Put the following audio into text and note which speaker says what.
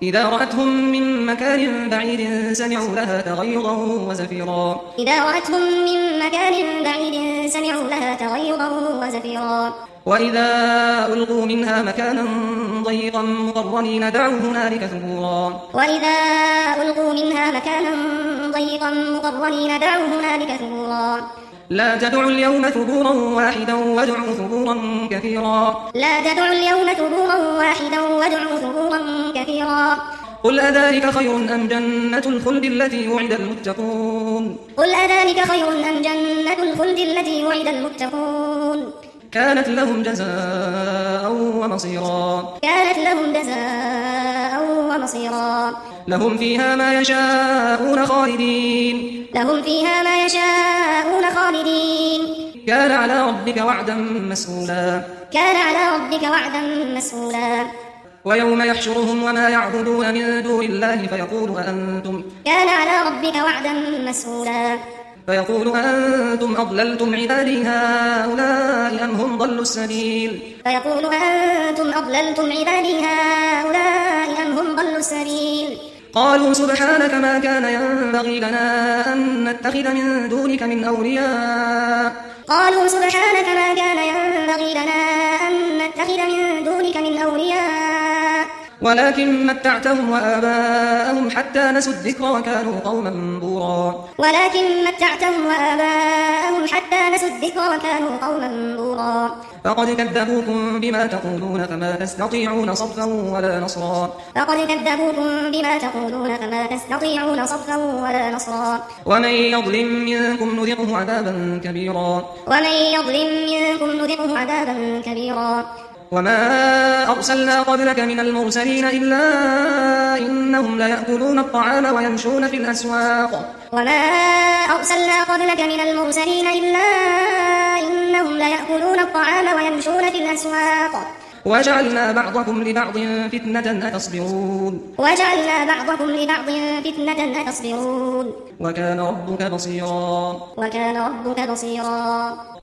Speaker 1: إذا رأتهم من مكان بعيد سمعوا لها تغيظا وزفيرا
Speaker 2: إذا رأتهم من مكان بعيد سمعوا لها تغيظا وزفيرا
Speaker 1: وإذا ألقوا منها مكانا ضيقا مقرنين دعوا هنالك ثبورا
Speaker 2: وإذا ألقوا منها مكانا ضيقا مقرنين دعوا هنالك ثبورا
Speaker 1: لا تدعوا اليوم ثبورا واحدا وادعوا ثبورا كثيرا
Speaker 2: لا تدعوا اليوم ثبورا واحدا وادعوا ثبورا كثيرا
Speaker 1: قل أذلك خير أم جنة الخلد التي وعد المتقون
Speaker 2: قل أذلك خير أم جنة الخلد التي وعد المتقون
Speaker 1: كانت لهم جزاء ومصيرا
Speaker 2: كانت لهم جزاء ومصيرا
Speaker 1: لهم فيها ما يشاءون خالدين
Speaker 2: لهم فيها ما يشاءون خالدين
Speaker 1: كان على ربك وعدا مسئولا
Speaker 2: كان على ربك وعدا مسئولا
Speaker 1: ويوم يحشرهم وما يعبدون من دون الله
Speaker 2: كان على ربك وعدا مسئولا
Speaker 1: فيقول أنتم أضللتم عبادي هؤلاء أم هم ضلوا السبيل
Speaker 2: فيقول أنتم أضللتم عبادي هؤلاء أم هم ضلوا السبيل
Speaker 1: قالوا سبحانك ما كان ينبغي لنا أن نتخذ من دونك من أولياء
Speaker 2: قالوا سبحانك ما كان ينبغي لنا أن نتخذ من دونك من أولياء
Speaker 1: ولكن متعتهم وآباءهم حتى نسوا الذكر وكانوا قوما بورا
Speaker 2: ولكن متعتهم وآباءهم حتى نسوا الذكر وكانوا قوما بورا
Speaker 1: فقد كذبوكم بما تقولون فما تستطيعون صرفا ولا نصرا
Speaker 2: فقد كذبوكم بما تقولون فما تستطيعون صرفا ولا نصرا
Speaker 1: ومن يظلم منكم نذقه عذابا كبيرا
Speaker 2: ومن يظلم منكم نذقه عذابا كبيرا
Speaker 1: وما أرسلنا قبلك من المرسلين إلا إنهم ليأكلون الطعام ويمشون في الأسواق
Speaker 2: وما أرسلنا قبلك من المرسلين إلا إنهم ليأكلون الطعام ويمشون في الأسواق
Speaker 1: وجعلنا بعضكم لبعض فتنة أتصبرون
Speaker 2: وجعلنا بعضكم لبعض فتنة أتصبرون
Speaker 1: وكان ربك بصيرا
Speaker 2: وكان ربك بصيرا